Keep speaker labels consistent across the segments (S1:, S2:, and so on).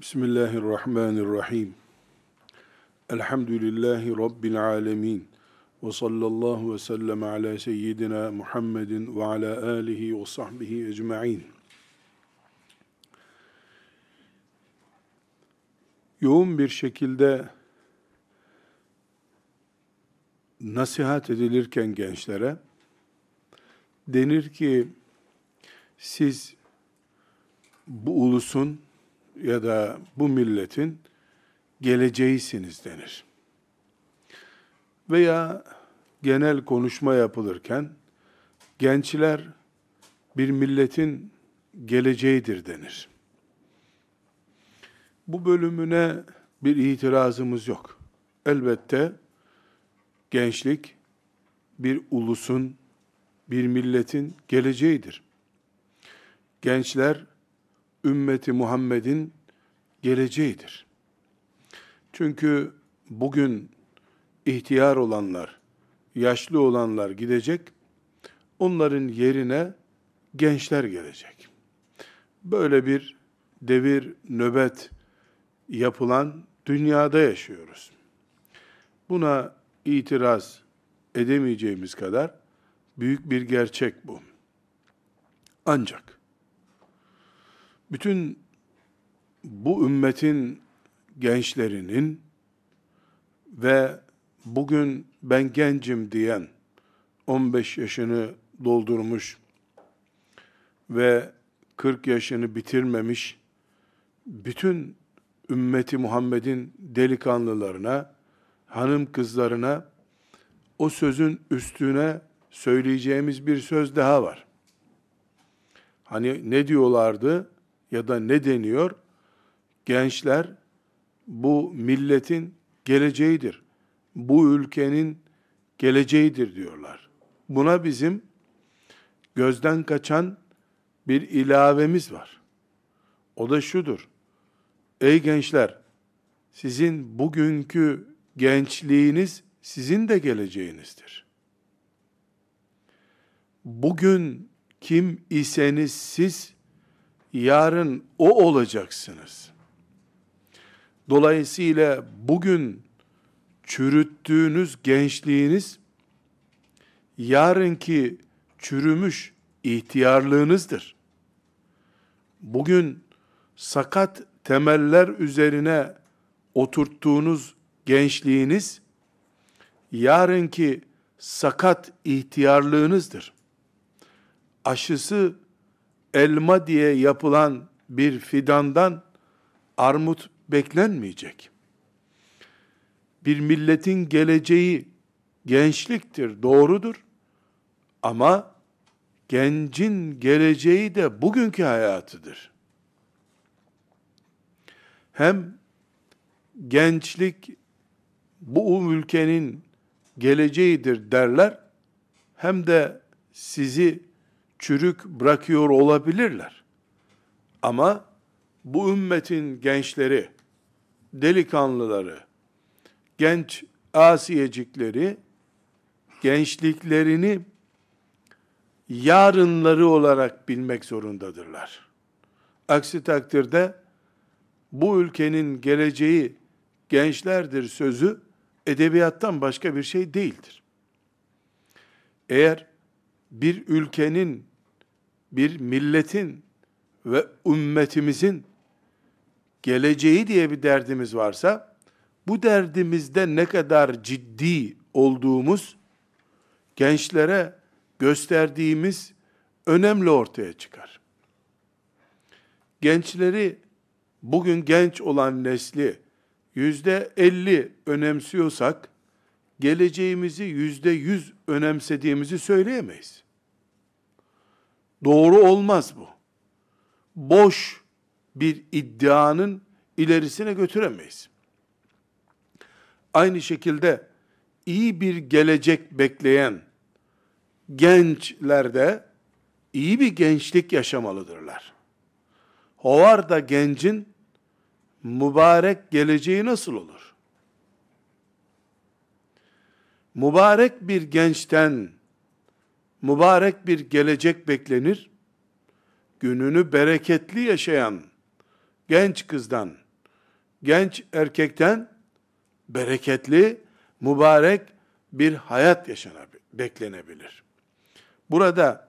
S1: Bismillahirrahmanirrahim. Elhamdülillahi Rabbil alemin. Ve sallallahu ve sellem ala seyyidina Muhammedin ve ala alihi ve sahbihi ecma'in. Yoğun bir şekilde nasihat edilirken gençlere denir ki siz bu ulusun ya da bu milletin geleceğisiniz denir. Veya genel konuşma yapılırken gençler bir milletin geleceğidir denir. Bu bölümüne bir itirazımız yok. Elbette gençlik bir ulusun, bir milletin geleceğidir. Gençler ümmeti Muhammed'in geleceğidir. Çünkü bugün ihtiyar olanlar, yaşlı olanlar gidecek, onların yerine gençler gelecek. Böyle bir devir, nöbet yapılan dünyada yaşıyoruz. Buna itiraz edemeyeceğimiz kadar büyük bir gerçek bu. Ancak bütün bu ümmetin gençlerinin ve bugün ben gencim diyen 15 yaşını doldurmuş ve 40 yaşını bitirmemiş bütün ümmeti Muhammed'in delikanlılarına, hanım kızlarına o sözün üstüne söyleyeceğimiz bir söz daha var. Hani ne diyorlardı ya da ne deniyor? Gençler bu milletin geleceğidir. Bu ülkenin geleceğidir diyorlar. Buna bizim gözden kaçan bir ilavemiz var. O da şudur. Ey gençler, sizin bugünkü gençliğiniz sizin de geleceğinizdir. Bugün kim iseniz siz, yarın o olacaksınız. Dolayısıyla bugün çürüttüğünüz gençliğiniz, yarınki çürümüş ihtiyarlığınızdır. Bugün sakat temeller üzerine oturttuğunuz gençliğiniz, yarınki sakat ihtiyarlığınızdır. Aşısı elma diye yapılan bir fidandan armut beklenmeyecek. Bir milletin geleceği gençliktir, doğrudur. Ama gencin geleceği de bugünkü hayatıdır. Hem gençlik bu ülkenin geleceğidir derler, hem de sizi çürük bırakıyor olabilirler. Ama bu ümmetin gençleri, delikanlıları, genç asiyecikleri, gençliklerini yarınları olarak bilmek zorundadırlar. Aksi takdirde bu ülkenin geleceği gençlerdir sözü edebiyattan başka bir şey değildir. Eğer bir ülkenin, bir milletin ve ümmetimizin geleceği diye bir derdimiz varsa, bu derdimizde ne kadar ciddi olduğumuz, gençlere gösterdiğimiz önemli ortaya çıkar. Gençleri, bugün genç olan nesli %50 önemsiyorsak, geleceğimizi %100 önemsediğimizi söyleyemeyiz. Doğru olmaz bu. Boş bir iddianın ilerisine götüremeyiz. Aynı şekilde iyi bir gelecek bekleyen gençler de iyi bir gençlik yaşamalıdırlar. Hovarda gencin mübarek geleceği nasıl olur? Mübarek bir gençten mübarek bir gelecek beklenir. Gününü bereketli yaşayan genç kızdan genç erkekten bereketli, mübarek bir hayat beklenebilir. Burada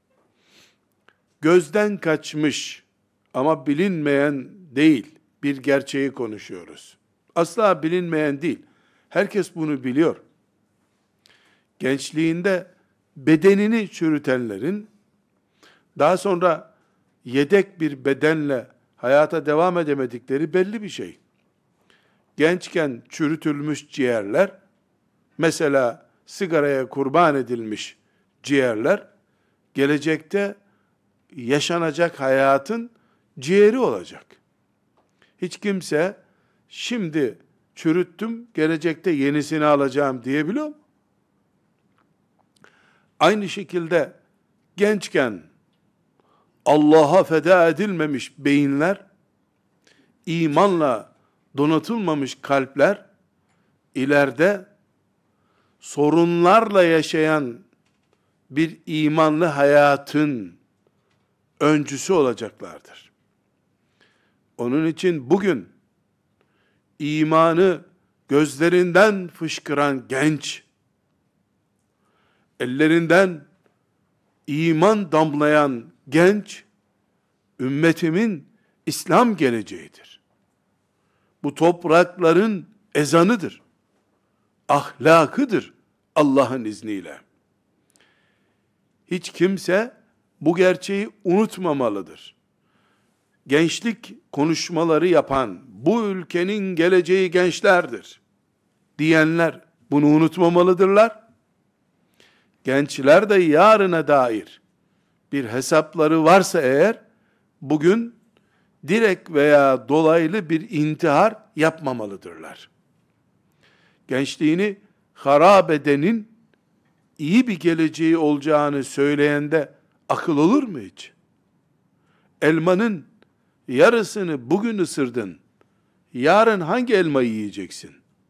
S1: gözden kaçmış ama bilinmeyen değil bir gerçeği konuşuyoruz. Asla bilinmeyen değil. Herkes bunu biliyor. Gençliğinde bedenini çürütenlerin daha sonra yedek bir bedenle hayata devam edemedikleri belli bir şey. Gençken çürütülmüş ciğerler, mesela sigaraya kurban edilmiş ciğerler, gelecekte yaşanacak hayatın ciğeri olacak. Hiç kimse şimdi çürüttüm, gelecekte yenisini alacağım diyebiliyor mu? Aynı şekilde gençken Allah'a feda edilmemiş beyinler, imanla donatılmamış kalpler, ileride sorunlarla yaşayan bir imanlı hayatın öncüsü olacaklardır. Onun için bugün imanı gözlerinden fışkıran genç, ellerinden iman damlayan genç, ümmetimin İslam geleceğidir. Bu toprakların ezanıdır, ahlakıdır Allah'ın izniyle. Hiç kimse bu gerçeği unutmamalıdır. Gençlik konuşmaları yapan, bu ülkenin geleceği gençlerdir diyenler bunu unutmamalıdırlar. Gençler de yarına dair bir hesapları varsa eğer, bugün direkt veya dolaylı bir intihar yapmamalıdırlar. Gençliğini harap edenin iyi bir geleceği olacağını söyleyende akıl olur mu hiç? Elmanın yarısını bugün ısırdın, yarın hangi elmayı yiyeceksin?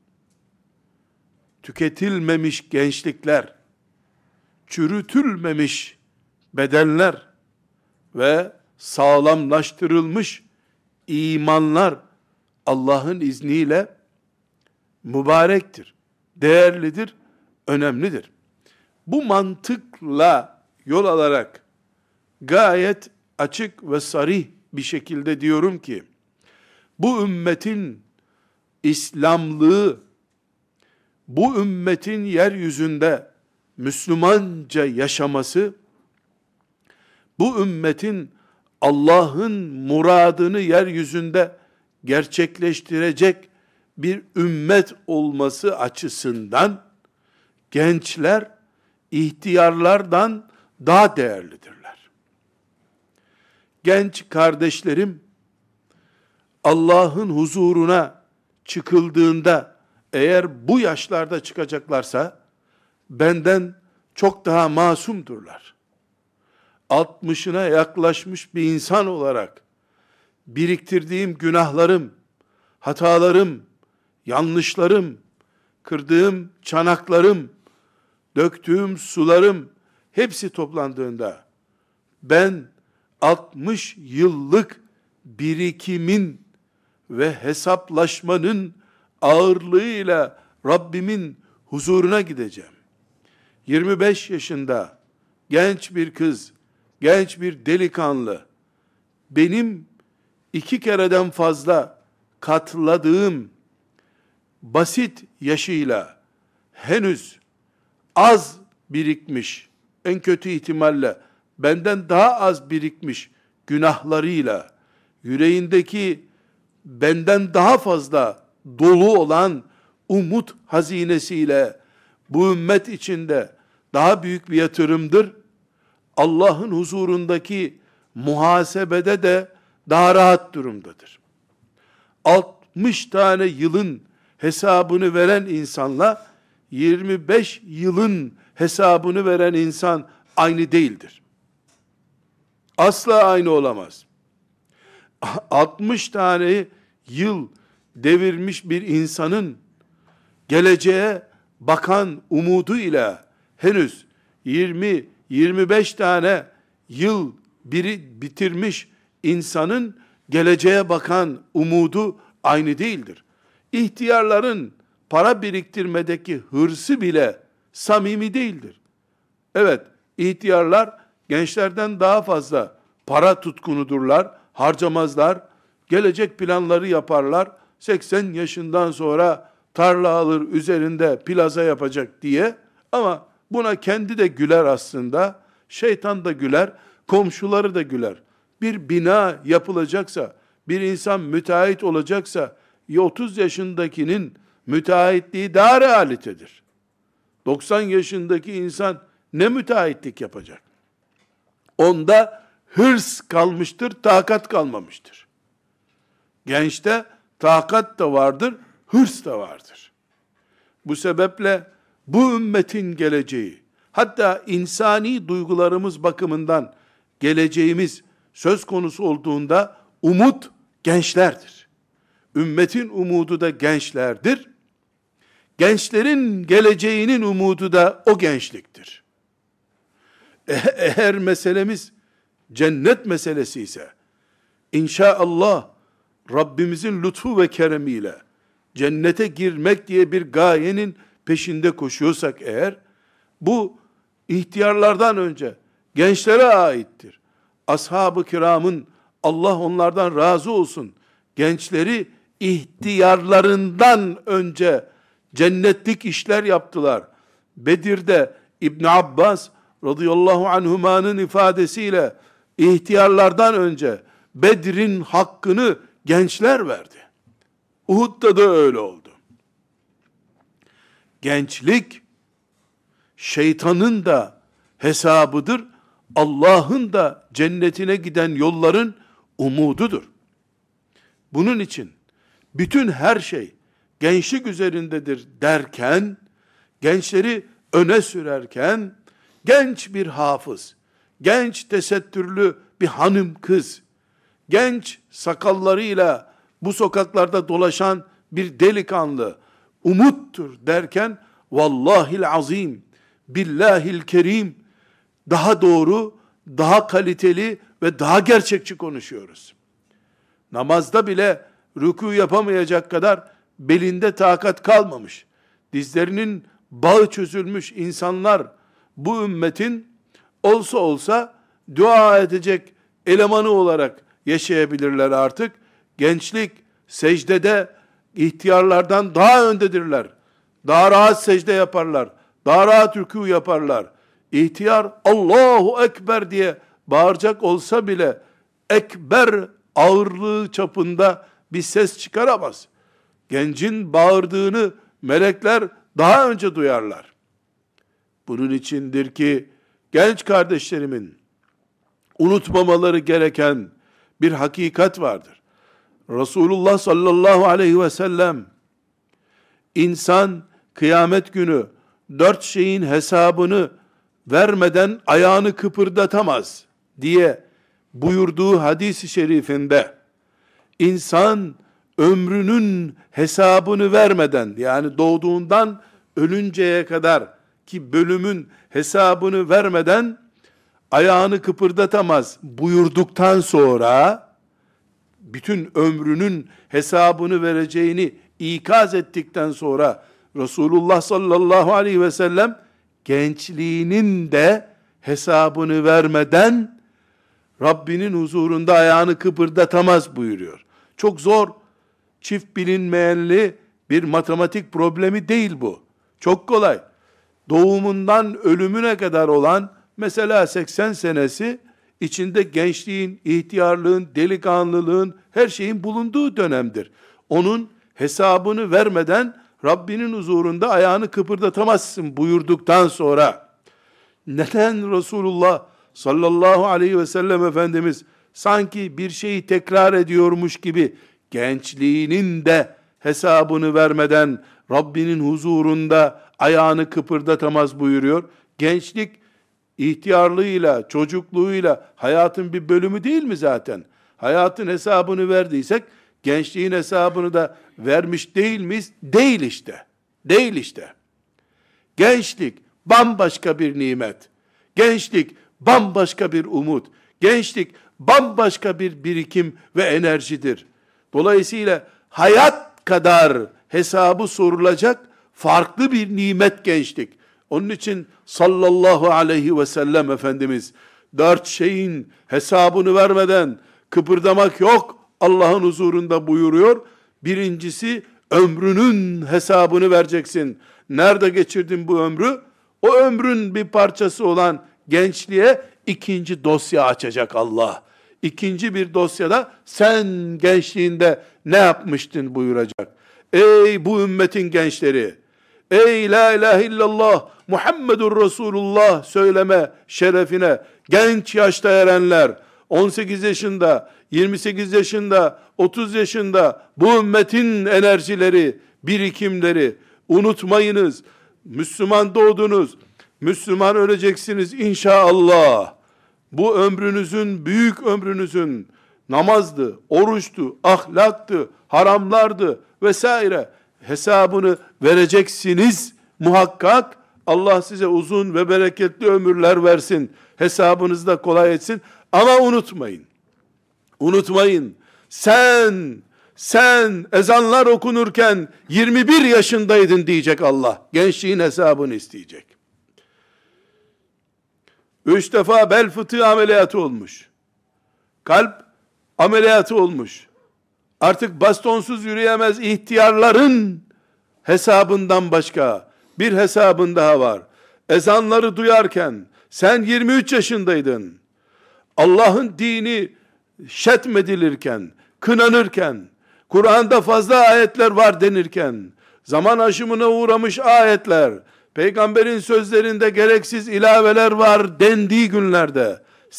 S1: Tüketilmemiş gençlikler, çürütülmemiş bedenler ve sağlamlaştırılmış imanlar Allah'ın izniyle mübarektir, değerlidir, önemlidir. Bu mantıkla yol alarak gayet açık ve sarih bir şekilde diyorum ki, bu ümmetin İslamlığı, bu ümmetin yeryüzünde Müslümanca yaşaması, bu ümmetin Allah'ın muradını yeryüzünde gerçekleştirecek bir ümmet olması açısından gençler ihtiyarlardan daha değerlidirler. Genç kardeşlerim, Allah'ın huzuruna çıkıldığında eğer bu yaşlarda çıkacaklarsa benden çok daha masumdurlar. 60'ına yaklaşmış bir insan olarak biriktirdiğim günahlarım, hatalarım, yanlışlarım, kırdığım çanaklarım, döktüğüm sularım hepsi toplandığında ben 60 yıllık birikimin ve hesaplaşmanın ağırlığıyla Rabbimin huzuruna gideceğim. 25 yaşında genç bir kız, genç bir delikanlı, benim 2 kereden fazla katladığım basit yaşıyla henüz az birikmiş, en kötü ihtimalle benden daha az birikmiş günahlarıyla, yüreğindeki benden daha fazla dolu olan umut hazinesiyle bu ümmet içinde daha büyük bir yatırımdır. Allah'ın huzurundaki muhasebede de daha rahat durumdadır. 60 tane yılın hesabını veren insanla 25 yılın hesabını veren insan aynı değildir. Asla aynı olamaz. 60 tane yıl devirmiş bir insanın geleceğe bakan umuduyla henüz 20-25 tane yıl bitirmiş insanın geleceğe bakan umudu aynı değildir. İhtiyarların para biriktirmedeki hırsı bile samimi değildir. Evet, ihtiyarlar gençlerden daha fazla para tutkunudurlar, harcamazlar, gelecek planları yaparlar. 80 yaşından sonra tarla alır üzerinde plaza yapacak diye, ama buna kendi de güler aslında, şeytan da güler, komşuları da güler. Bir bina yapılacaksa, bir insan müteahhit olacaksa, 30 yaşındakinin müteahhitliği daha realitedir. 90 yaşındaki insan ne müteahhitlik yapacak? Onda hırs kalmıştır, takat kalmamıştır. Gençte takat da vardır, hırs da vardır. Bu sebeple bu ümmetin geleceği, hatta insani duygularımız bakımından geleceğimiz söz konusu olduğunda umut gençlerdir. Ümmetin umudu da gençlerdir. Gençlerin geleceğinin umudu da o gençliktir. Eğer meselemiz cennet meselesi ise, inşallah Rabbimizin lütfu ve keremiyle cennete girmek diye bir gayenin peşinde koşuyorsak eğer, bu ihtiyarlardan önce gençlere aittir. Ashab-ı kiramın, Allah onlardan razı olsun, gençleri ihtiyarlarından önce cennetlik işler yaptılar. Bedir'de İbn Abbas radıyallahu anhumanın ifadesiyle ihtiyarlardan önce Bedir'in hakkını gençler verdi. Uhud'da da öyle oldu. Gençlik şeytanın da hesabıdır, Allah'ın da cennetine giden yolların umududur. Bunun için bütün her şey gençlik üzerindedir derken, gençleri öne sürerken, genç bir hafız, genç tesettürlü bir hanım kız, genç sakallarıyla bu sokaklarda dolaşan bir delikanlı umuttur derken, vallahil azim, billahil kerim, daha doğru, daha kaliteli ve daha gerçekçi konuşuyoruz. Namazda bile rükû yapamayacak kadar belinde takat kalmamış, dizlerinin bağı çözülmüş insanlar bu ümmetin olsa olsa dua edecek elemanı olarak yaşayabilirler artık. Gençlik secdede ihtiyarlardan daha öndedirler. Daha rahat secde yaparlar. Daha rahat rükû yaparlar. İhtiyar Allahu Ekber diye bağıracak olsa bile ekber ağırlığı çapında bir ses çıkaramaz. Gencin bağırdığını melekler daha önce duyarlar. Bunun içindir ki genç kardeşlerimin unutmamaları gereken bir hakikat vardır. Resulullah sallallahu aleyhi ve sellem, insan kıyamet günü 4 şeyin hesabını vermeden ayağını kıpırdatamaz diye buyurduğu hadis-i şerifinde, insan ömrünün hesabını vermeden, yani doğduğundan ölünceye kadar ki bölümün hesabını vermeden ayağını kıpırdatamaz buyurduktan sonra, bütün ömrünün hesabını vereceğini ikaz ettikten sonra, Resulullah sallallahu aleyhi ve sellem gençliğinin de hesabını vermeden Rabbinin huzurunda ayağını kıpırdatamaz buyuruyor. Çok zor, çift bilinmeyenli bir matematik problemi değil bu. Çok kolay. Doğumundan ölümüne kadar olan mesela 80 senesi içinde gençliğin, ihtiyarlığın, delikanlılığın, her şeyin bulunduğu dönemdir. Onun hesabını vermeden Rabbinin huzurunda ayağını kıpırdatamazsın buyurduktan sonra, neden Resulullah sallallahu aleyhi ve sellem Efendimiz sanki bir şeyi tekrar ediyormuş gibi gençliğinin de hesabını vermeden Rabbinin huzurunda ayağını kıpırdatamaz buyuruyor? Gençlik ihtiyarlığıyla, çocukluğuyla hayatın bir bölümü değil mi zaten? Hayatın hesabını verdiysek gençliğin hesabını da vermiş değil miyiz? Değil işte. Değil işte. Gençlik bambaşka bir nimet. Gençlik bambaşka bir umut. Gençlik bambaşka bir birikim ve enerjidir. Dolayısıyla hayat kadar hesabı sorulacak farklı bir nimet gençlik. Onun için sallallahu aleyhi ve sellem Efendimiz 4 şeyin hesabını vermeden kıpırdamak yok Allah'ın huzurunda buyuruyor. Birincisi, ömrünün hesabını vereceksin. Nerede geçirdin bu ömrü? O ömrün bir parçası olan gençliğe ikinci dosya açacak Allah. İkinci bir dosyada sen gençliğinde ne yapmıştın buyuracak. Ey bu ümmetin gençleri! Ey la ilahe illallah Muhammedur Resulullah söyleme şerefine genç yaşta erenler, 18 yaşında, 28 yaşında, 30 yaşında bu ümmetin enerjileri, birikimleri unutmayınız. Müslüman doğdunuz, Müslüman öleceksiniz inşallah. Bu ömrünüzün, büyük ömrünüzün namazdı, oruçtu, ahlaktı, haramlardı vesaire hesabını vereceksiniz muhakkak. Allah size uzun ve bereketli ömürler versin. Hesabınızı da kolay etsin. Ama unutmayın. Sen ezanlar okunurken 21 yaşındaydın diyecek Allah. Gençliğin hesabını isteyecek. 3 defa bel fıtığı ameliyatı olmuş. Kalp ameliyatı olmuş. Artık bastonsuz yürüyemez ihtiyarların hesabından başka bir hesabın daha var. Ezanları duyarken sen 23 yaşındaydın. Allah'ın dini şetmedilirken, kınanırken, Kur'an'da fazla ayetler var denirken, zaman aşımına uğramış ayetler, peygamberin sözlerinde gereksiz ilaveler var dendiği günlerde,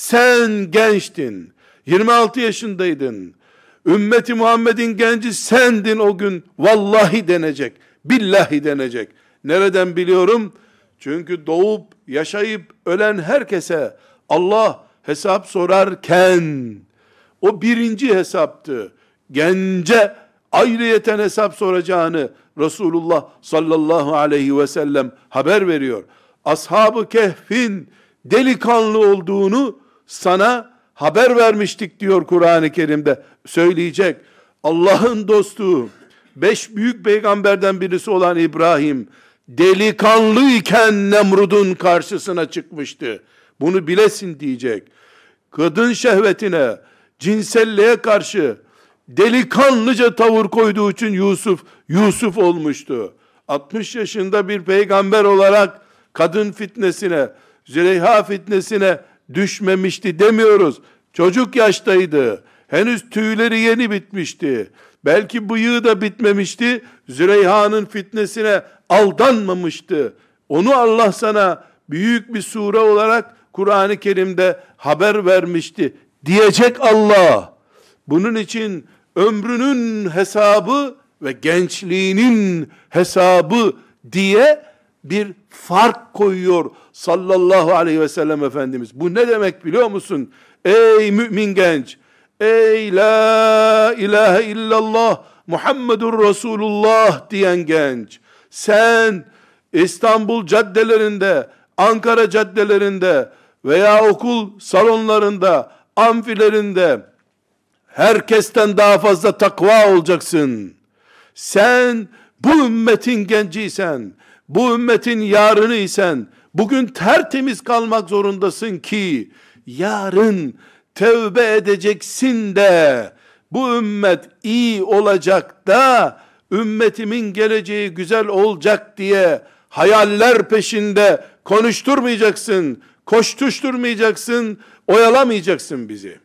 S1: sen gençtin, 26 yaşındaydın, ümmeti Muhammed'in genci sendin o gün, vallahi denecek, billahi denecek. Nereden biliyorum? Çünkü doğup, yaşayıp, ölen herkese Allah hesap sorarken, o birinci hesaptı. Gence ayrıyeten hesap soracağını Resulullah sallallahu aleyhi ve sellem haber veriyor. Ashab-ı Kehf'in delikanlı olduğunu sana haber vermiştik diyor Kur'an-ı Kerim'de. Söyleyecek. Allah'ın dostu, 5 büyük peygamberden birisi olan İbrahim, delikanlı iken Nemrud'un karşısına çıkmıştı. Bunu bilesin diyecek. Kadın şehvetine, cinselliğe karşı delikanlıca tavır koyduğu için Yusuf olmuştu. 60 yaşında bir peygamber olarak kadın fitnesine, Züleyha fitnesine düşmemişti demiyoruz. Çocuk yaştaydı. Henüz tüyleri yeni bitmişti. Belki bıyığı da bitmemişti. Züleyha'nın fitnesine aldanmamıştı. Onu Allah sana büyük bir sure olarak Kur'an-ı Kerim'de haber vermişti diyecek Allah. Bunun için ömrünün hesabı ve gençliğinin hesabı diye bir fark koyuyor sallallahu aleyhi ve sellem Efendimiz. Bu ne demek biliyor musun? Ey mümin genç, ey la ilahe illallah Muhammedur Resulullah diyen genç, sen İstanbul caddelerinde, Ankara caddelerinde veya okul salonlarında, amfilerinde herkesten daha fazla takva olacaksın. Sen bu ümmetin genciysen, bu ümmetin yarınıysan, bugün tertemiz kalmak zorundasın ki, yarın tövbe edeceksin de, bu ümmet iyi olacak da, ümmetimin geleceği güzel olacak diye, hayaller peşinde konuşturmayacaksın, koştuşturmayacaksın, oyalamayacaksın bizi.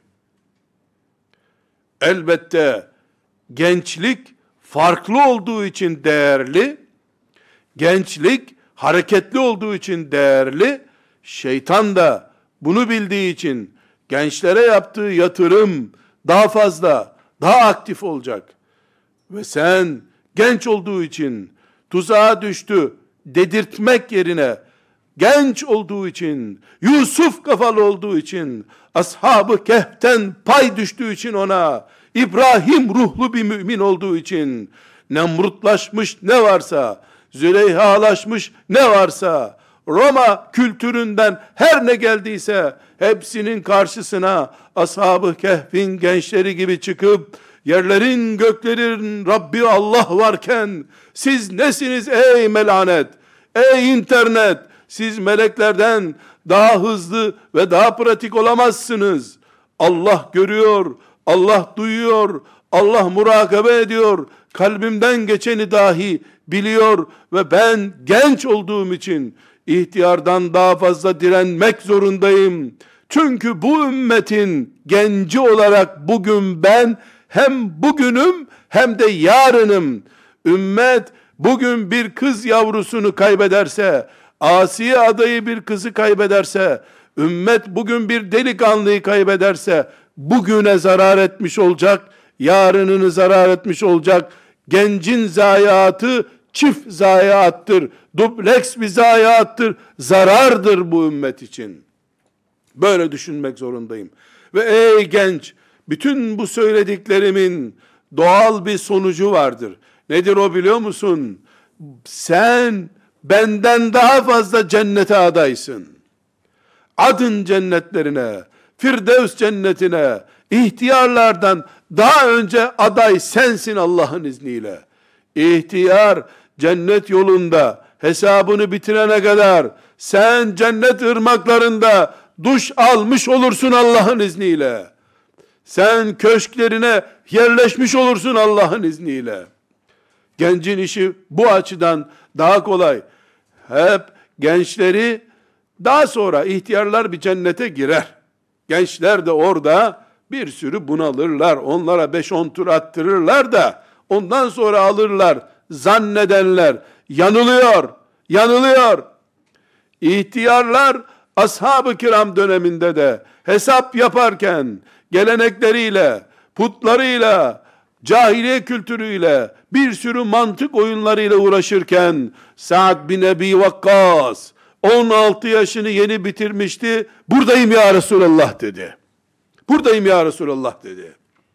S1: Elbette gençlik farklı olduğu için değerli, gençlik hareketli olduğu için değerli, şeytan da bunu bildiği için gençlere yaptığı yatırım daha fazla, daha aktif olacak. Ve sen genç olduğu için tuzağa düştü dedirtmek yerine, genç olduğu için, Yusuf kafalı olduğu için, Ashab-ı Kehf'ten pay düştüğü için ona, İbrahim ruhlu bir mümin olduğu için, Nemrutlaşmış ne varsa, Züleyhalaşmış ne varsa, Roma kültüründen her ne geldiyse, hepsinin karşısına Ashab-ı Kehf'in gençleri gibi çıkıp, yerlerin göklerin Rabbi Allah varken siz nesiniz ey melanet, ey internet, siz meleklerden daha hızlı ve daha pratik olamazsınız. Allah görüyor, Allah duyuyor, Allah murakabe ediyor, kalbimden geçeni dahi biliyor ve ben genç olduğum için ihtiyardan daha fazla direnmek zorundayım. Çünkü bu ümmetin genci olarak bugün ben hem bugünüm hem de yarınım. Ümmet bugün bir kız yavrusunu kaybederse, Asiye adayı bir kızı kaybederse, ümmet bugün bir delikanlıyı kaybederse, bugüne zarar etmiş olacak, yarınını zarar etmiş olacak. Gencin zayiatı çift zayiattır, dubleks bir zayiattır, zarardır bu ümmet için. Böyle düşünmek zorundayım. Ve ey genç, bütün bu söylediklerimin doğal bir sonucu vardır. Nedir o biliyor musun? Sen benden daha fazla cennete adaysın. Adın cennetlerine, Firdevs cennetine, ihtiyarlardan daha önce aday sensin Allah'ın izniyle. İhtiyar cennet yolunda hesabını bitirene kadar sen cennet ırmaklarında duş almış olursun Allah'ın izniyle. Sen köşklerine yerleşmiş olursun Allah'ın izniyle. Gencin işi bu açıdan daha kolay. Hep gençleri daha sonra ihtiyarlar bir cennete girer. Gençler de orada bir sürü bunalırlar. Onlara 5-10 tur attırırlar da ondan sonra alırlar. Zannedenler yanılıyor. Yanılıyor. İhtiyarlar ashab-ı kiram döneminde de hesap yaparken gelenekleriyle, putlarıyla, cahiliye kültürüyle, bir sürü mantık oyunlarıyla uğraşırken Sa'd bin Ebi Vakkas 16 yaşını yeni bitirmişti. Buradayım ya Resulallah dedi. Buradayım ya Resulallah dedi.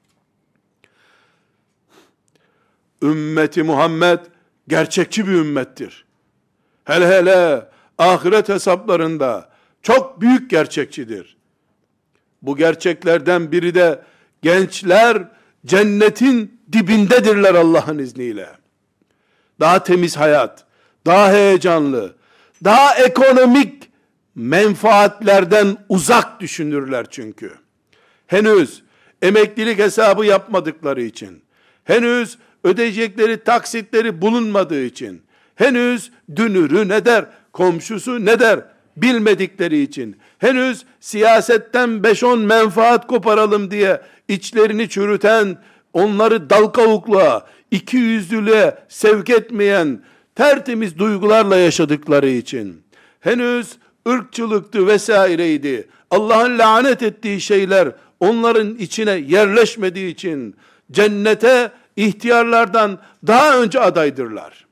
S1: Ümmeti Muhammed gerçekçi bir ümmettir. Hele hele ahiret hesaplarında çok büyük gerçekçidir. Bu gerçeklerden biri de gençler cennetin dibindedirler Allah'ın izniyle. Daha temiz hayat, daha heyecanlı, daha ekonomik menfaatlerden uzak düşünürler çünkü. Henüz emeklilik hesabı yapmadıkları için, henüz ödeyecekleri taksitleri bulunmadığı için, henüz dünürü ne der, komşusu ne der bilmedikleri için, henüz siyasetten 5-10 menfaat koparalım diye içlerini çürüten, onları dal kavukluğa, ikiyüzlülüğe sevk etmeyen tertemiz duygularla yaşadıkları için, henüz ırkçılıktı vesaireydi, Allah'ın lanet ettiği şeyler onların içine yerleşmediği için cennete ihtiyarlardan daha önce adaydırlar.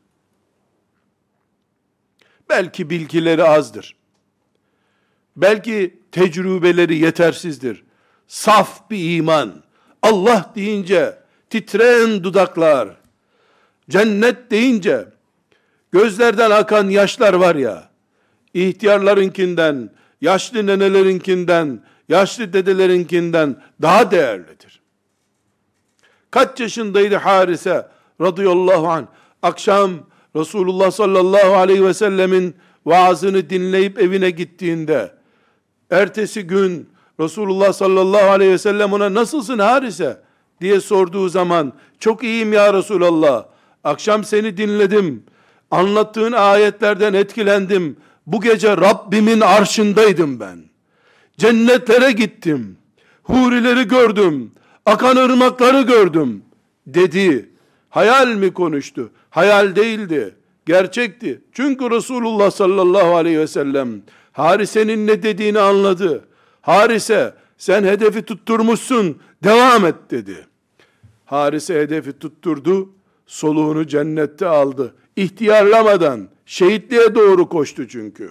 S1: Belki bilgileri azdır. Belki tecrübeleri yetersizdir. Saf bir iman, Allah deyince titreyen dudaklar, cennet deyince gözlerden akan yaşlar var ya, ihtiyarlarınkinden, yaşlı nenelerinkinden, yaşlı dedelerinkinden daha değerlidir. Kaç yaşındaydı Harise radıyallahu anh? Akşam Resulullah sallallahu aleyhi ve sellemin vaazını dinleyip evine gittiğinde, ertesi gün Resulullah sallallahu aleyhi ve sellem ona nasılsın Harise diye sorduğu zaman, çok iyiyim ya Resulallah, akşam seni dinledim, anlattığın ayetlerden etkilendim, bu gece Rabbimin arşındaydım ben, cennetlere gittim, hurileri gördüm, akan ırmakları gördüm dedi. Hayal mi konuştu? Hayal değildi, gerçekti. Çünkü Resulullah sallallahu aleyhi ve sellem Harise'nin ne dediğini anladı. Harise, sen hedefi tutturmuşsun, devam et dedi. Harise hedefi tutturdu, soluğunu cennette aldı. İhtiyarlamadan şehitliğe doğru koştu çünkü.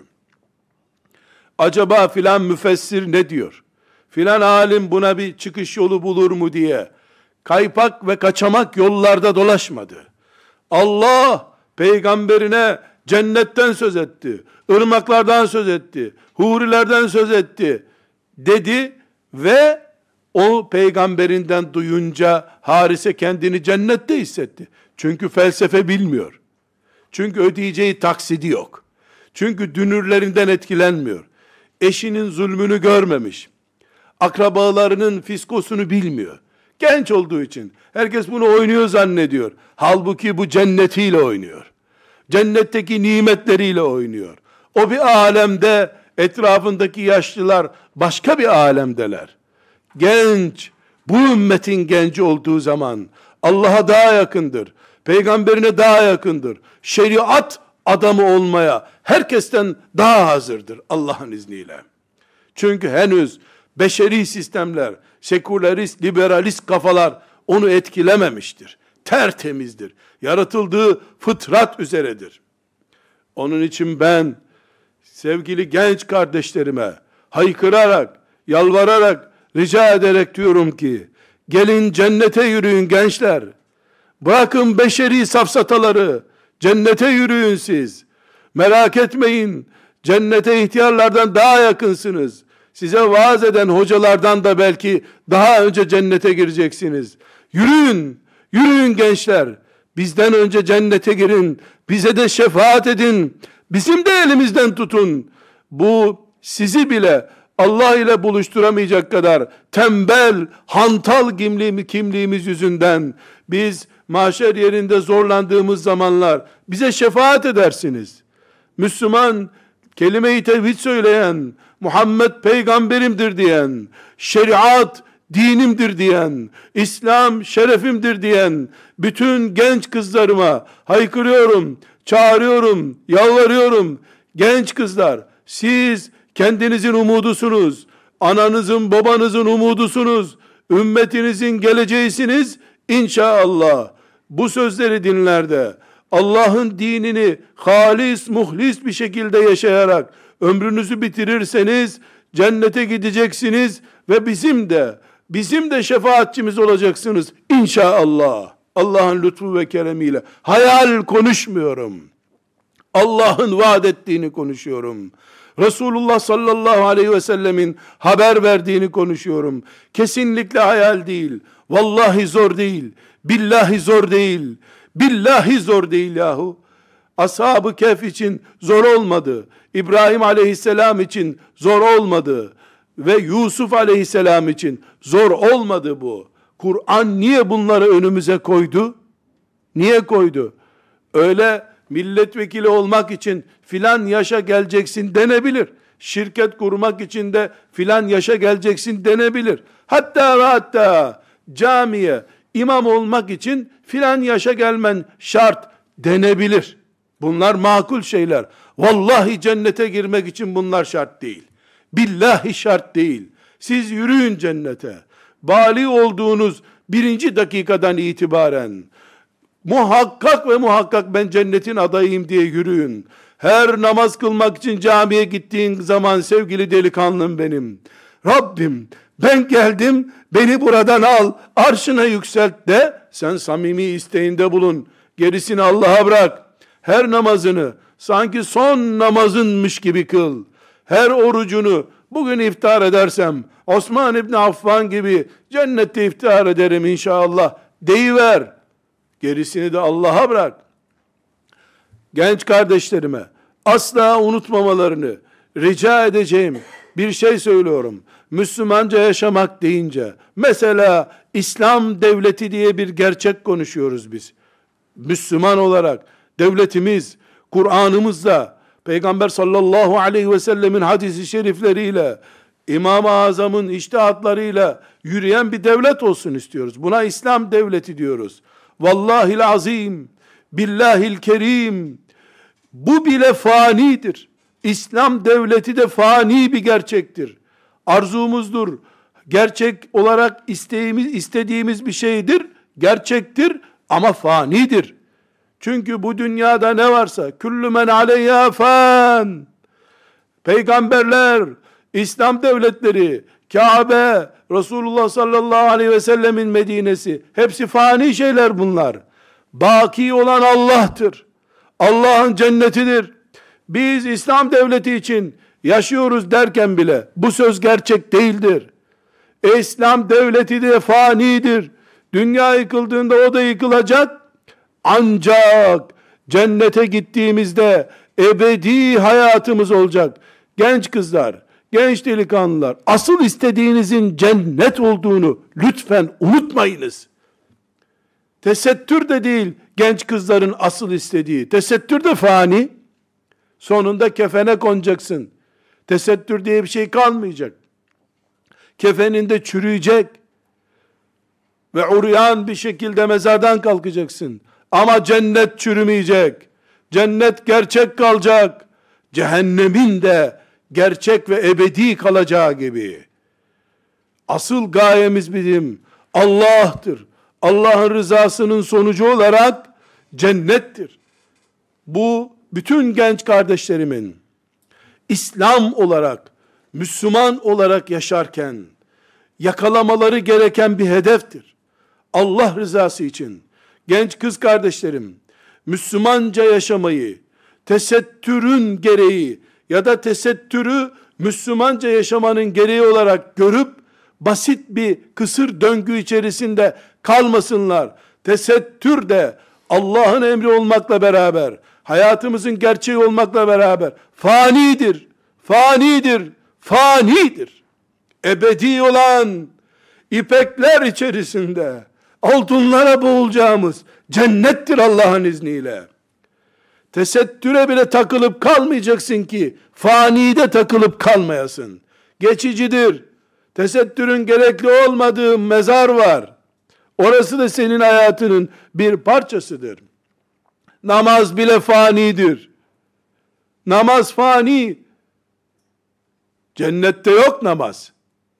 S1: Acaba filan müfessir ne diyor? Filan alim buna bir çıkış yolu bulur mu diye kaypak ve kaçamak yollarda dolaşmadı. Allah peygamberine cennetten söz etti, ırmaklardan söz etti, hurilerden söz etti dedi ve O peygamberinden duyunca Harise kendini cennette hissetti. Çünkü felsefe bilmiyor. Çünkü ödeyeceği taksidi yok. Çünkü dünürlerinden etkilenmiyor. Eşinin zulmünü görmemiş. Akrabalarının fiskosunu bilmiyor. Genç olduğu için herkes bunu oynuyor zannediyor. Halbuki bu cennetiyle oynuyor. Cennetteki nimetleriyle oynuyor. O bir alemde, etrafındaki yaşlılar başka bir alemdeler. Genç, bu ümmetin genci olduğu zaman Allah'a daha yakındır. Peygamberine daha yakındır. Şeriat adamı olmaya herkesten daha hazırdır Allah'ın izniyle. Çünkü henüz beşeri sistemler, sekülerist, liberalist kafalar onu etkilememiştir. Tertemizdir. Yaratıldığı fıtrat üzeredir. Onun için ben sevgili genç kardeşlerime haykırarak, yalvararak, rica ederek diyorum ki, gelin cennete yürüyün gençler. Bırakın beşeri safsataları, cennete yürüyün siz. Merak etmeyin, cennete ihtiyarlardan daha yakınsınız. Size vaaz eden hocalardan da belki daha önce cennete gireceksiniz. Yürüyün, yürüyün gençler. Bizden önce cennete girin. Bize de şefaat edin. Bizim de elimizden tutun. Bu sizi bile Allah ile buluşturamayacak kadar tembel, hantal kimliğimiz yüzünden biz mahşer yerinde zorlandığımız zamanlar bize şefaat edersiniz. Müslüman, kelime-i tevhid söyleyen, Muhammed peygamberimdir diyen, şeriat dinimdir diyen, İslam şerefimdir diyen bütün genç kızlarıma haykırıyorum, çağırıyorum, yalvarıyorum. Genç kızlar, siz kendinizin umudusunuz, ananızın babanızın umudusunuz, ümmetinizin geleceğisiniz. İnşallah bu sözleri dinler de Allah'ın dinini halis, muhlis bir şekilde yaşayarak ömrünüzü bitirirseniz cennete gideceksiniz ve bizim de şefaatçimiz olacaksınız İnşallah. Allah'ın lütfu ve keremiyle. Hayal konuşmuyorum. Allah'ın vaat ettiğini konuşuyorum. Resulullah sallallahu aleyhi ve sellemin haber verdiğini konuşuyorum. Kesinlikle hayal değil. Vallahi zor değil. Billahi zor değil. Billahi zor değil yahu. Ashab-ı Kehf için zor olmadı. İbrahim aleyhisselam için zor olmadı. Ve Yusuf aleyhisselam için zor olmadı bu. Kur'an niye bunları önümüze koydu? Niye koydu? Öyle milletvekili olmak için filan yaşa geleceksin denebilir. Şirket kurmak için de filan yaşa geleceksin denebilir. Hatta camiye imam olmak için filan yaşa gelmen şart denebilir. Bunlar makul şeyler. Vallahi cennete girmek için bunlar şart değil. Billahi şart değil. Siz yürüyün cennete. Bali olduğunuz birinci dakikadan itibaren muhakkak ve muhakkak ben cennetin adayıyım diye yürüyün. Her namaz kılmak için camiye gittiğin zaman sevgili delikanlım benim, Rabbim ben geldim, beni buradan al, arşına yükselt de sen samimi isteğinde bulun. Gerisini Allah'a bırak. Her namazını sanki son namazınmış gibi kıl. Her orucunu bugün iftar edersem Osman İbni Affan gibi cennette iftar ederim inşallah deyiver. Gerisini de Allah'a bırak. Genç kardeşlerime asla unutmamalarını rica edeceğim bir şey söylüyorum. Müslümanca yaşamak deyince mesela İslam devleti diye bir gerçek konuşuyoruz biz. Müslüman olarak devletimiz Kur'an'ımızla, Peygamber sallallahu aleyhi ve sellemin hadisi şerifleriyle, İmam-ı Azam'ın içtihatlarıyla yürüyen bir devlet olsun istiyoruz. Buna İslam devleti diyoruz. Vallahil azim, billahil kerim, bu bile fanidir. İslam devleti de fani bir gerçektir. Arzumuzdur. Gerçek olarak istediğimiz bir şeydir. Gerçektir ama fanidir. Çünkü bu dünyada ne varsa küllü men aleyha fan. Peygamberler, İslam devletleri, Kabe, Resulullah sallallahu aleyhi ve sellemin Medine'si, hepsi fani şeyler bunlar. Baki olan Allah'tır. Allah'ın cennetidir. Biz İslam devleti için yaşıyoruz derken bile bu söz gerçek değildir. İslam devleti de fanidir. Dünya yıkıldığında o da yıkılacak. Ancak cennete gittiğimizde ebedi hayatımız olacak. Genç kızlar, genç delikanlılar, asıl istediğinizin cennet olduğunu lütfen unutmayınız. Tesettür de değil genç kızların asıl istediği. Tesettür de fani. Sonunda kefene konacaksın. Tesettür diye bir şey kalmayacak. Kefeninde çürüyecek ve uryan bir şekilde mezardan kalkacaksın. Ama cennet çürümeyecek. Cennet gerçek kalacak. Cehennemin de gerçek ve ebedi kalacağı gibi. Asıl gayemiz bizim Allah'tır. Allah'ın rızasının sonucu olarak cennettir. Bu bütün genç kardeşlerimin İslam olarak, Müslüman olarak yaşarken yakalamaları gereken bir hedeftir. Allah rızası için genç kız kardeşlerim Müslümanca yaşamayı tesettürün gereği ya da tesettürü Müslümanca yaşamanın gereği olarak görüp basit bir kısır döngü içerisinde kalmasınlar. Tesettür de Allah'ın emri olmakla beraber, hayatımızın gerçeği olmakla beraber fanidir, fanidir, fanidir. Ebedi olan ipekler içerisinde altınlara boğulacağımız cennettir Allah'ın izniyle. Tesettüre bile takılıp kalmayacaksın ki fanide takılıp kalmayasın. Geçicidir. Tesettürün gerekli olmadığı mezar var. Orası da senin hayatının bir parçasıdır. Namaz bile fanidir. Namaz fani. Cennette yok namaz.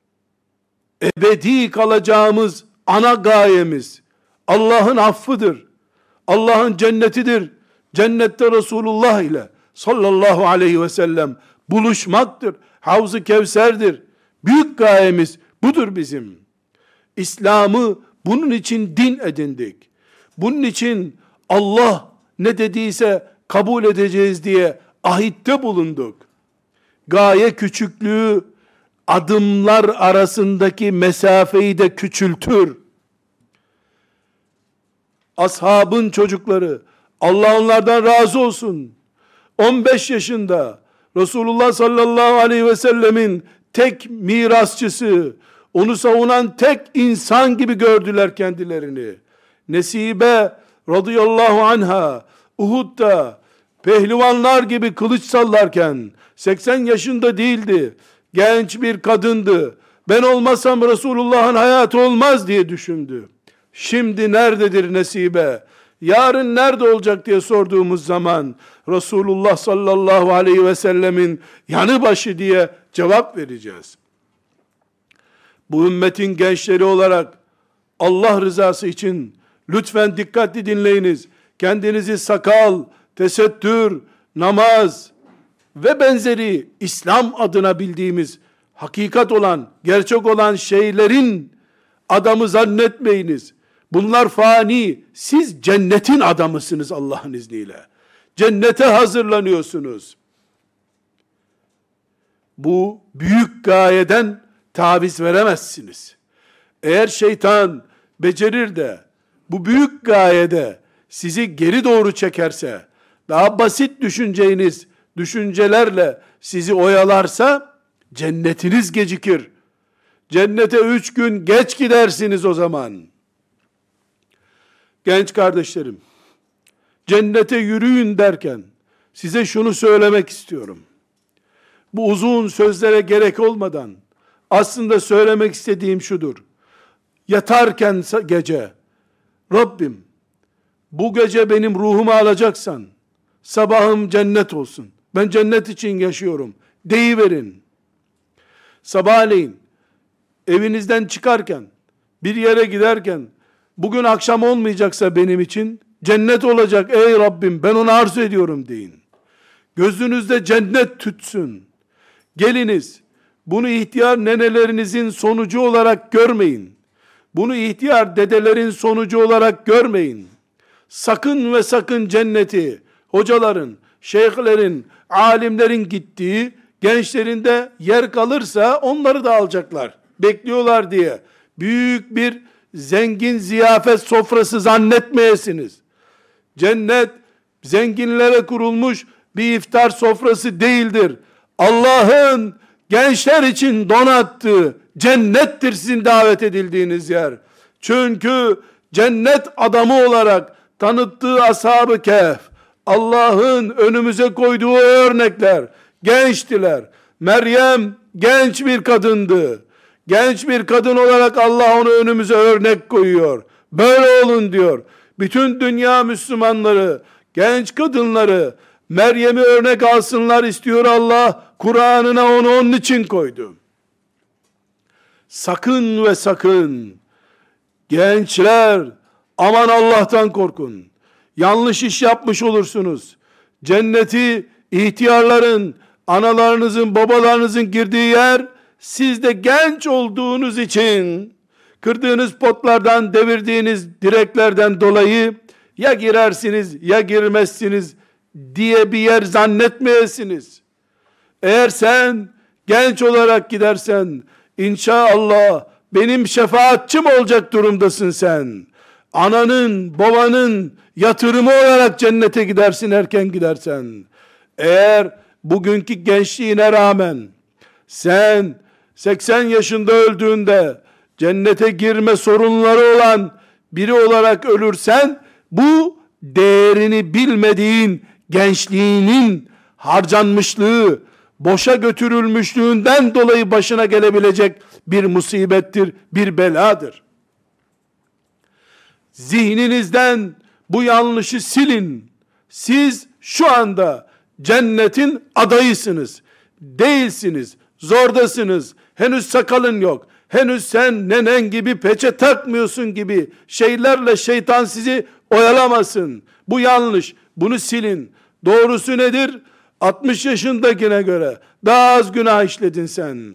S1: Ebedi kalacağımız ana gayemiz Allah'ın affıdır. Allah'ın cennetidir. Cennette Resulullah ile sallallahu aleyhi ve sellem buluşmaktır. Havz-ı Kevser'dir. Büyük gayemiz budur bizim. İslam'ı bunun için din edindik. Bunun için Allah ne dediyse kabul edeceğiz diye ahitte bulunduk. Gaye küçüklüğü adımlar arasındaki mesafeyi de küçültür. Ashabın çocukları, Allah onlardan razı olsun, 15 yaşında Resulullah sallallahu aleyhi ve sellemin tek mirasçısı, onu savunan tek insan gibi gördüler kendilerini. Nesibe radıyallahu anha Uhud'da pehlivanlar gibi kılıç sallarken 80 yaşında değildi. Genç bir kadındı. Ben olmasam Resulullah'ın hayatı olmaz diye düşündü. Şimdi nerededir Nesibe? Yarın nerede olacak diye sorduğumuz zaman Resulullah sallallahu aleyhi ve sellemin yanı başı diye cevap vereceğiz. Bu ümmetin gençleri olarak Allah rızası için lütfen dikkatli dinleyiniz. Kendinizi sakal, tesettür, namaz ve benzeri İslam adına bildiğimiz hakikat olan, gerçek olan şeylerin adamı zannetmeyiniz. Bunlar fani. Siz cennetin adamısınız Allah'ın izniyle. Cennete hazırlanıyorsunuz. Bu büyük gayeden taviz veremezsiniz. Eğer şeytan becerir de bu büyük gayede sizi geri doğru çekerse, daha basit düşüneceğiniz düşüncelerle sizi oyalarsa cennetiniz gecikir. Cennete 3 gün geç gidersiniz o zaman. Genç kardeşlerim, cennete yürüyün derken size şunu söylemek istiyorum. Bu uzun sözlere gerek olmadan aslında söylemek istediğim şudur. Yatarken gece, Rabbim bu gece benim ruhumu alacaksan sabahım cennet olsun. Ben cennet için yaşıyorum deyiverin. Sabahleyin evinizden çıkarken, bir yere giderken, bugün akşam olmayacaksa benim için cennet olacak ey Rabbim, ben onu arzu ediyorum deyin. Gözünüzde cennet tütsün. Geliniz, bunu ihtiyar nenelerinizin sonucu olarak görmeyin. Bunu ihtiyar dedelerin sonucu olarak görmeyin. Sakın ve sakın cenneti hocaların, şeyhlerin, alimlerin gittiği, gençlerinde yer kalırsa onları da alacaklar bekliyorlar diye büyük bir zengin ziyafet sofrası zannetmeyesiniz. Cennet zenginlere kurulmuş bir iftar sofrası değildir. Allah'ın gençler için donattığı cennettir sizin davet edildiğiniz yer. Çünkü cennet adamı olarak tanıttığı Ashab-ı Kehf, Allah'ın önümüze koyduğu örnekler, gençtiler. Meryem genç bir kadındı. Genç bir kadın olarak Allah onu önümüze örnek koyuyor. Böyle olun diyor. Bütün dünya Müslümanları, genç kadınları Meryem'i örnek alsınlar istiyor Allah. Kur'an'ına onu onun için koydu. Sakın ve sakın gençler, aman Allah'tan korkun. Yanlış iş yapmış olursunuz. Cenneti ihtiyarların, analarınızın, babalarınızın girdiği yer, siz de genç olduğunuz için kırdığınız potlardan, devirdiğiniz direklerden dolayı ya girersiniz ya girmezsiniz diye bir yer zannetmeyesiniz. Eğer sen genç olarak gidersen, İnşallah benim şefaatçim olacak durumdasın sen. Ananın, babanın yatırımı olarak cennete gidersin erken gidersen. Eğer bugünkü gençliğine rağmen sen 80 yaşında öldüğünde cennete girme sorunları olan biri olarak ölürsen, bu değerini bilmediğin gençliğinin harcanmışlığı, boşa götürülmüşlüğünden dolayı başına gelebilecek bir musibettir, bir beladır. Zihninizden bu yanlışı silin. Siz şu anda cennetin adayısınız. Değilsiniz, zordasınız, henüz sakalın yok, henüz sen nenen gibi peçe takmıyorsun gibi şeylerle şeytan sizi oyalamasın. Bu yanlış, bunu silin. Doğrusu nedir? 60 yaşındakine göre daha az günah işledin sen.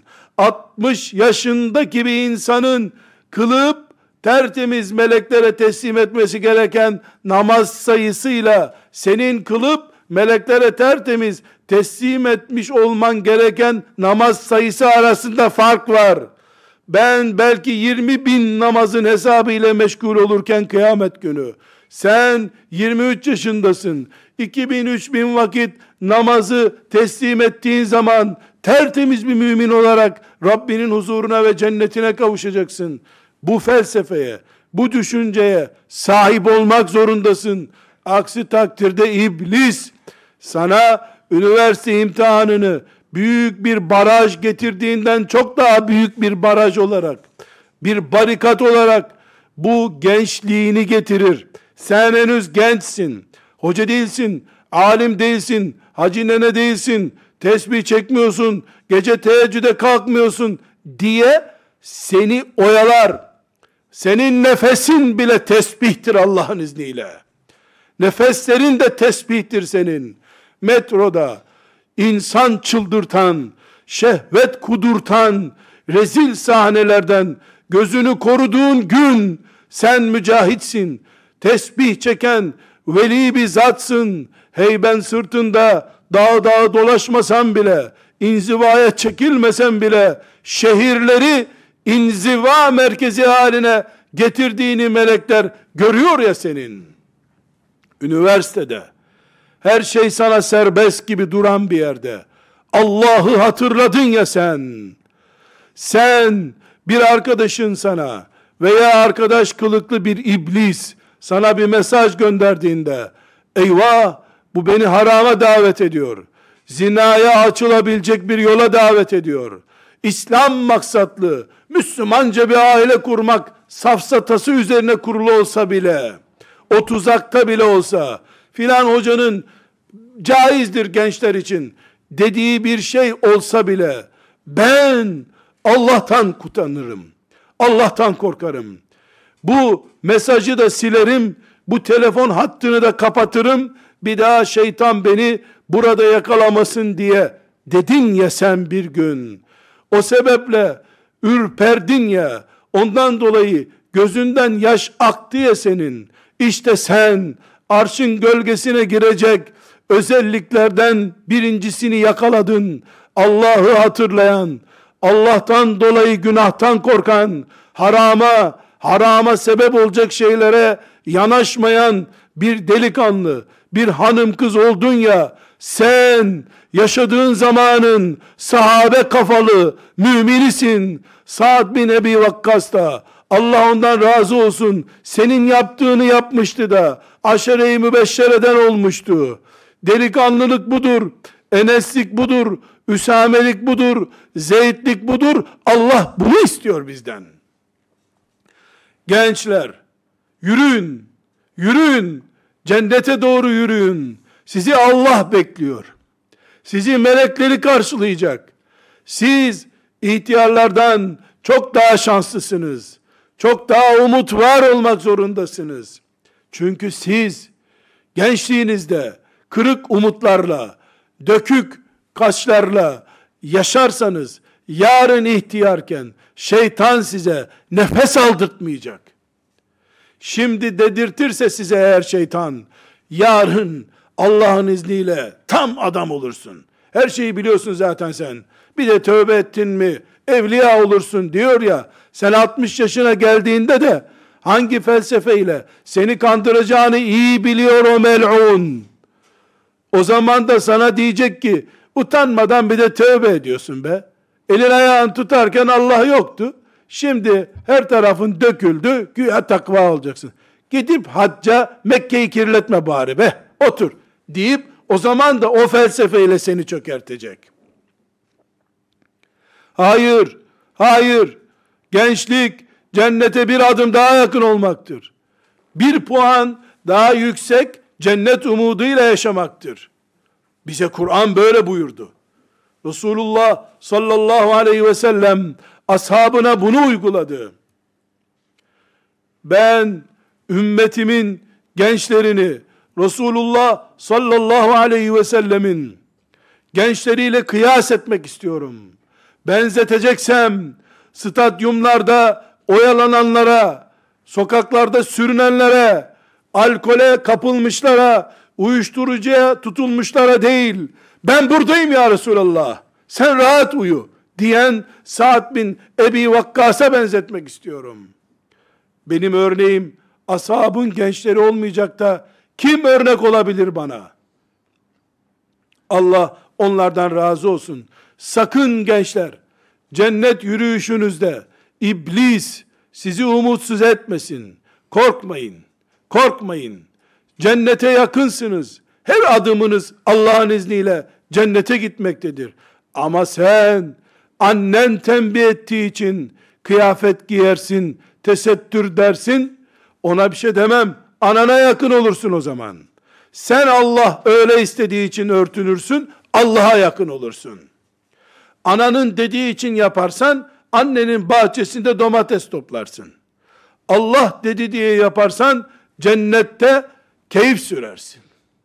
S1: 60 yaşındaki bir insanın kılıp tertemiz meleklere teslim etmesi gereken namaz sayısıyla senin kılıp meleklere tertemiz teslim etmiş olman gereken namaz sayısı arasında fark var. Ben belki 20 bin namazın hesabı ile meşgul olurken kıyamet günü, sen 23 yaşındasın. 2000-3000 vakit namazı teslim ettiğin zaman tertemiz bir mümin olarak Rabbinin huzuruna ve cennetine kavuşacaksın. Bu felsefeye, bu düşünceye sahip olmak zorundasın. Aksi takdirde iblis sana üniversite imtihanını büyük bir baraj getirdiğinden çok daha büyük bir baraj olarak, bir barikat olarak bu gençliğini getirir. Sen henüz gençsin, hoca değilsin, alim değilsin, hacı nene değilsin, tesbih çekmiyorsun, gece teheccüde kalkmıyorsun diye seni oyalar. Senin nefesin bile tesbihtir Allah'ın izniyle. Nefeslerin de tesbihtir senin. Metroda insan çıldırtan, şehvet kudurtan, rezil sahnelerden gözünü koruduğun gün sen mücahitsin. Tesbih çeken veli bir zatsın. Heyben sırtında dağ dağ dolaşmasan bile, inzivaya çekilmesen bile, şehirleri inziva merkezi haline getirdiğini melekler görüyor ya senin. Üniversitede, her şey sana serbest gibi duran bir yerde, Allah'ı hatırladın ya sen. Sen, bir arkadaşın sana veya arkadaş kılıklı bir iblis sana bir mesaj gönderdiğinde, eyvah bu beni harama davet ediyor, zinaya açılabilecek bir yola davet ediyor, İslam maksatlı Müslümanca bir aile kurmak safsatası üzerine kurulu olsa bile, o tuzakta bile olsa, filan hocanın caizdir gençler için dediği bir şey olsa bile, ben Allah'tan utanırım, Allah'tan korkarım. Bu mesajı da silerim, bu telefon hattını da kapatırım, bir daha şeytan beni burada yakalamasın diye dedin ya sen bir gün. O sebeple ürperdin ya, ondan dolayı gözünden yaş aktı ya senin. İşte sen arşın gölgesine girecek özelliklerden birincisini yakaladın. Allah'ı hatırlayan, Allah'tan dolayı günahtan korkan, harama sebep olacak şeylere yanaşmayan bir delikanlı, bir hanım kız oldun ya, sen yaşadığın zamanın sahabe kafalı müminisin. Sa'd bin Ebi Vakkas da, Allah ondan razı olsun, senin yaptığını yapmıştı da aşere-i mübeşşereden olmuştu. Delikanlılık budur, Eneslik budur, Üsamelik budur, Zeydlik budur. Allah bunu istiyor bizden. Gençler, yürüyün, yürüyün, cennete doğru yürüyün. Sizi Allah bekliyor. Sizi melekleri karşılayacak. Siz ihtiyarlardan çok daha şanslısınız. Çok daha umut var olmak zorundasınız. Çünkü siz gençliğinizde kırık umutlarla, dökük kaşlarla yaşarsanız, yarın ihtiyarken şeytan size nefes aldırtmayacak. Şimdi dedirtirse size eğer şeytan, yarın Allah'ın izniyle tam adam olursun. Her şeyi biliyorsun zaten sen. Bir de tövbe ettin mi evliya olursun diyor ya. Sen 60 yaşına geldiğinde de hangi felsefeyle seni kandıracağını iyi biliyor o mel'un. O zaman da sana diyecek ki, utanmadan bir de tövbe ediyorsun be. Elin ayağın tutarken Allah yoktu. Şimdi her tarafın döküldü, güya takva olacaksın. Gidip hacca Mekke'yi kirletme bari be, otur deyip o zaman da o felsefeyle seni çökertecek. Hayır, hayır. Gençlik cennete bir adım daha yakın olmaktır. Bir puan daha yüksek cennet umuduyla yaşamaktır. Bize Kur'an böyle buyurdu. Resulullah sallallahu aleyhi ve sellem ashabına bunu uyguladı. Ben ümmetimin gençlerini Resulullah sallallahu aleyhi ve sellemin gençleriyle kıyas etmek istiyorum. Benzeteceksem stadyumlarda oyalananlara, sokaklarda sürünenlere, alkole kapılmışlara, uyuşturucuya tutulmuşlara değil, ben buradayım ya Resulallah, sen rahat uyu diyen Sa'd bin Ebi Vakkas'a benzetmek istiyorum. Benim örneğim ashabın gençleri olmayacak da kim örnek olabilir bana? Allah onlardan razı olsun. Sakın gençler, cennet yürüyüşünüzde iblis sizi umutsuz etmesin. Korkmayın, korkmayın. Cennete yakınsınız. Her adımınız Allah'ın izniyle cennete gitmektedir. Ama sen annen tembih ettiği için kıyafet giyersin, tesettür dersin, ona bir şey demem. Anana yakın olursun o zaman. Sen Allah öyle istediği için örtünürsün, Allah'a yakın olursun. Ananın dediği için yaparsan, annenin bahçesinde domates toplarsın. Allah dedi diye yaparsan, cennette keyif sürersin.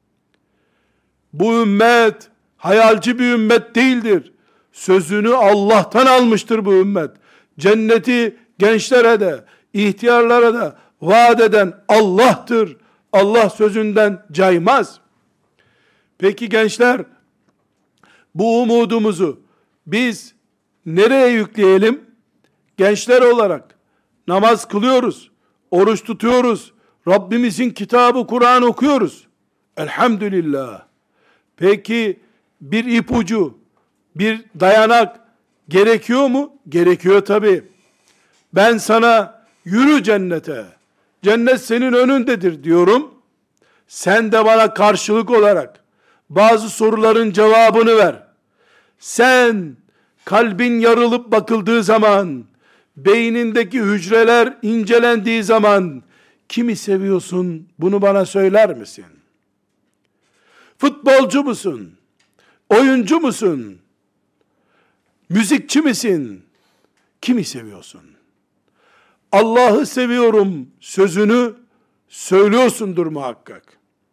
S1: Bu ümmet, hayalci bir ümmet değildir. Sözünü Allah'tan almıştır bu ümmet. Cenneti gençlere de, ihtiyarlara da vaat eden Allah'tır. Allah sözünden caymaz. Peki gençler, bu umudumuzu biz nereye yükleyelim? Gençler olarak namaz kılıyoruz, oruç tutuyoruz, Rabbimizin kitabı Kur'an okuyoruz. Elhamdülillah. Peki bir ipucu, bir dayanak gerekiyor mu? Gerekiyor tabii. Ben sana yürü cennete, cennet senin önündedir diyorum. Sen de bana karşılık olarak bazı soruların cevabını ver. Sen kalbin yarılıp bakıldığı zaman, beynindeki hücreler incelendiği zaman kimi seviyorsun? Bunu bana söyler misin? Futbolcu musun? Oyuncu musun? Müzikçi misin? Kimi seviyorsun? Allah'ı seviyorum sözünü söylüyorsundur muhakkak.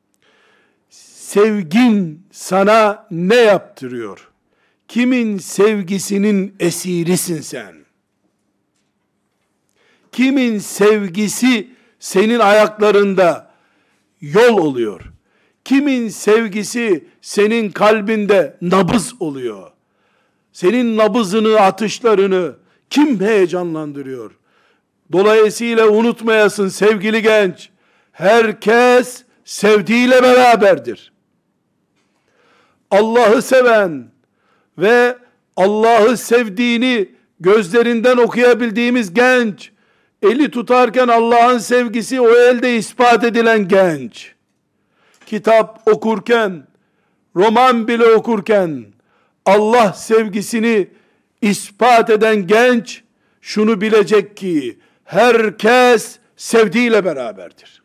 S1: Sevgin sana ne yaptırıyor? Kimin sevgisinin esirisin sen? Kimin sevgisi senin ayaklarında yol oluyor? Kimin sevgisi senin kalbinde nabız oluyor? Senin nabızını, atışlarını kim heyecanlandırıyor? Dolayısıyla unutmayasın sevgili genç, herkes sevdiğiyle beraberdir. Allah'ı seven ve Allah'ı sevdiğini gözlerinden okuyabildiğimiz genç, eli tutarken Allah'ın sevgisi o elde ispat edilen genç, kitap okurken, roman bile okurken Allah sevgisini ispat eden genç şunu bilecek ki herkes sevdiğiyle beraberdir.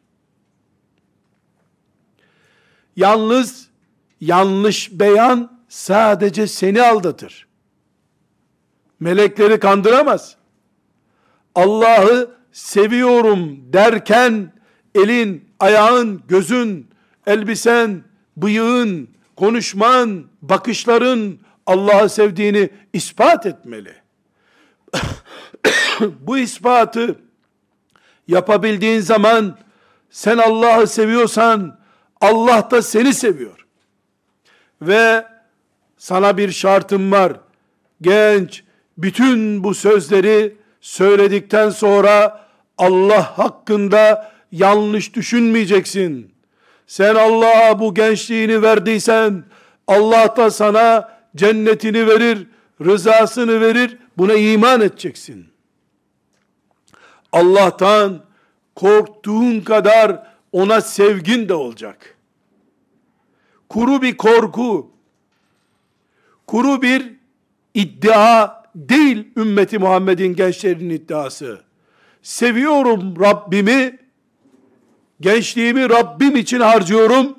S1: Yalnız yanlış beyan sadece seni aldatır. Melekleri kandıramaz. Allah'ı seviyorum derken elin, ayağın, gözün, elbisen, bıyığın, konuşman, bakışların Allah'ı sevdiğini ispat etmeli. Bu ispatı yapabildiğin zaman sen Allah'ı seviyorsan Allah da seni seviyor. Ve sana bir şartım var. Genç, bütün bu sözleri söyledikten sonra Allah hakkında yanlış düşünmeyeceksin. Sen Allah'a bu gençliğini verdiysen Allah da sana cennetini verir, rızasını verir. Buna iman edeceksin. Allah'tan korktuğun kadar ona sevgin de olacak. Kuru bir korku, kuru bir iddia değil ümmeti Muhammed'in, gençlerinin iddiası. Seviyorum Rabbimi, gençliğimi Rabbim için harcıyorum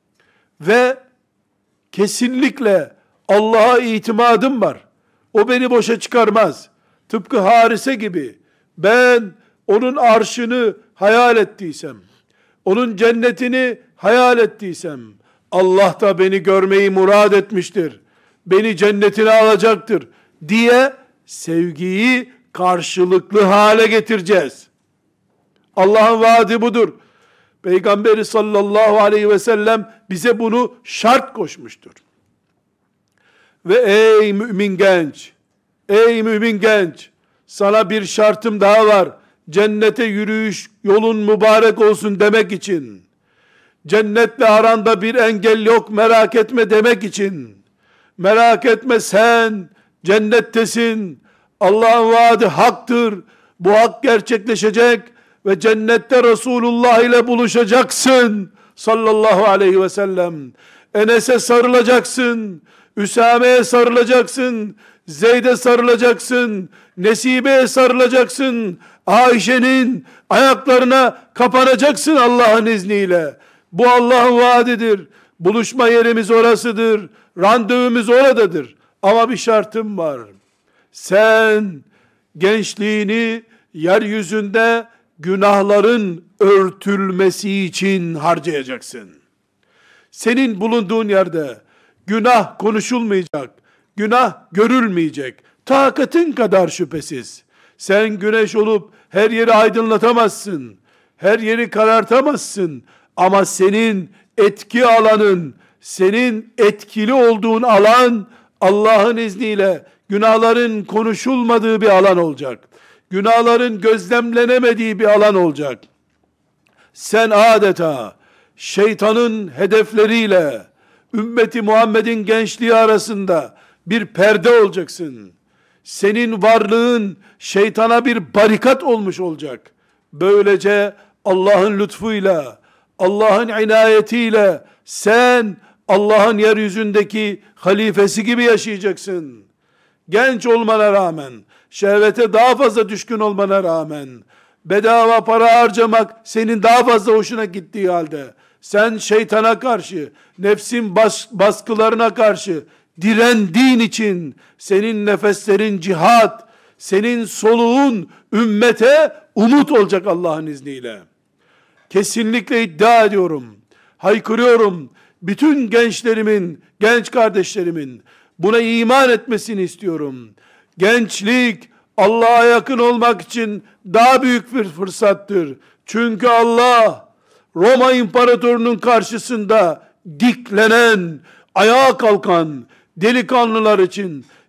S1: ve kesinlikle Allah'a itimadım var. O beni boşa çıkarmaz. Tıpkı Harise gibi ben onun arşını hayal ettiysem, onun cennetini hayal ettiysem, Allah da beni görmeyi murad etmiştir. Beni cennetine alacaktır diye sevgiyi karşılıklı hale getireceğiz. Allah'ın vaadi budur. Peygamberi sallallahu aleyhi ve sellem bize bunu şart koşmuştur. Ve ey mümin genç, ey mümin genç, sana bir şartım daha var. Cennete yürüyüş yolun mübarek olsun demek için, cennetle aranda bir engel yok merak etme demek için, merak etme sen cennettesin, Allah'ın vaadi haktır, bu hak gerçekleşecek ve cennette Resulullah ile buluşacaksın sallallahu aleyhi ve sellem. Enes'e sarılacaksın, Üsame'ye sarılacaksın, Zeyd'e sarılacaksın, Nesibe'ye sarılacaksın, Ayşe'nin ayaklarına kapanacaksın Allah'ın izniyle. Bu Allah'ın vaadidir. Buluşma yerimiz orasıdır. Randevumuz oradadır. Ama bir şartım var. Sen gençliğini yeryüzünde günahların örtülmesi için harcayacaksın. Senin bulunduğun yerde günah konuşulmayacak, günah görülmeyecek. Takatın kadar şüphesiz. Sen güneş olup her yeri aydınlatamazsın. Her yeri karartamazsın. Ama senin etki alanın, senin etkili olduğun alan Allah'ın izniyle günahların konuşulmadığı bir alan olacak. Günahların gözlemlenemediği bir alan olacak. Sen adeta şeytanın hedefleriyle ümmeti Muhammed'in gençliği arasında bir perde olacaksın. Senin varlığın şeytana bir barikat olmuş olacak. Böylece Allah'ın lütfuyla, Allah'ın inayetiyle sen Allah'ın yeryüzündeki halifesi gibi yaşayacaksın. Genç olmana rağmen, şehvete daha fazla düşkün olmana rağmen, bedava para harcamak senin daha fazla hoşuna gittiği halde, sen şeytana karşı, nefsin baskılarına karşı direndiğin için, senin nefeslerin cihat, senin soluğun ümmete umut olacak Allah'ın izniyle. Kesinlikle iddia ediyorum, haykırıyorum, bütün gençlerimin, genç kardeşlerimin buna iman etmesini istiyorum. Gençlik, Allah'a yakın olmak için daha büyük bir fırsattır. Çünkü Allah, Roma İmparatorunun karşısında diklenen, ayağa kalkan delikanlılar için,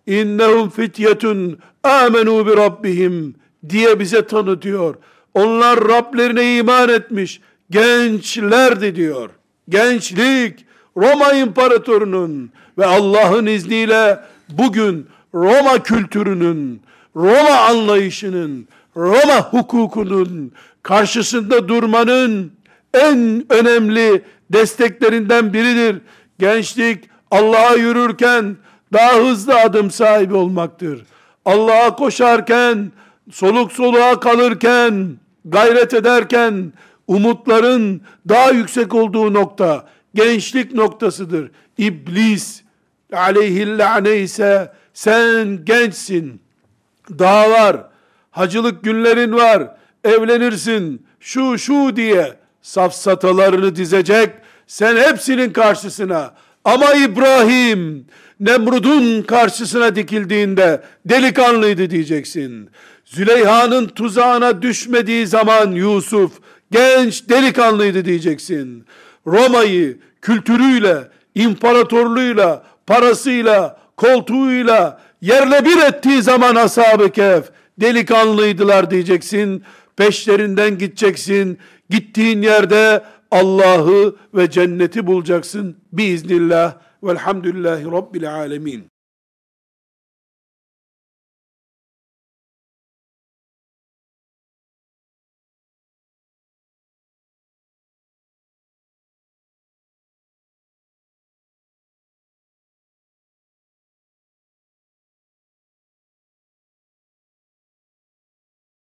S1: İnnehum fityetun amenu bi rabbihim diye bize tanıtıyor. Onlar Rablerine iman etmiş gençlerdi diyor. Gençlik Roma İmparatorunun ve Allah'ın izniyle bugün Roma kültürünün, Roma anlayışının, Roma hukukunun karşısında durmanın en önemli desteklerinden biridir. Gençlik Allah'a yürürken daha hızlı adım sahibi olmaktır. Allah'a koşarken, soluk soluğa kalırken, gayret ederken umutların daha yüksek olduğu nokta gençlik noktasıdır. İblis aleyhillâne ise sen gençsin, daha var, hacılık günlerin var, evlenirsin, şu diye safsatalarını dizecek, sen hepsinin karşısına. Ama İbrahim Nemrud'un karşısına dikildiğinde delikanlıydı diyeceksin. Züleyha'nın tuzağına düşmediği zaman Yusuf genç delikanlıydı diyeceksin. Roma'yı kültürüyle, imparatorluğuyla, parasıyla, koltuğuyla yerle bir ettiği zaman Ashab-ı Kehf delikanlıydılar diyeceksin. Peşlerinden gideceksin. Gittiğin yerde Allah'ı ve cenneti bulacaksın biiznillah. Velhamdülillahi Rabbil alemin.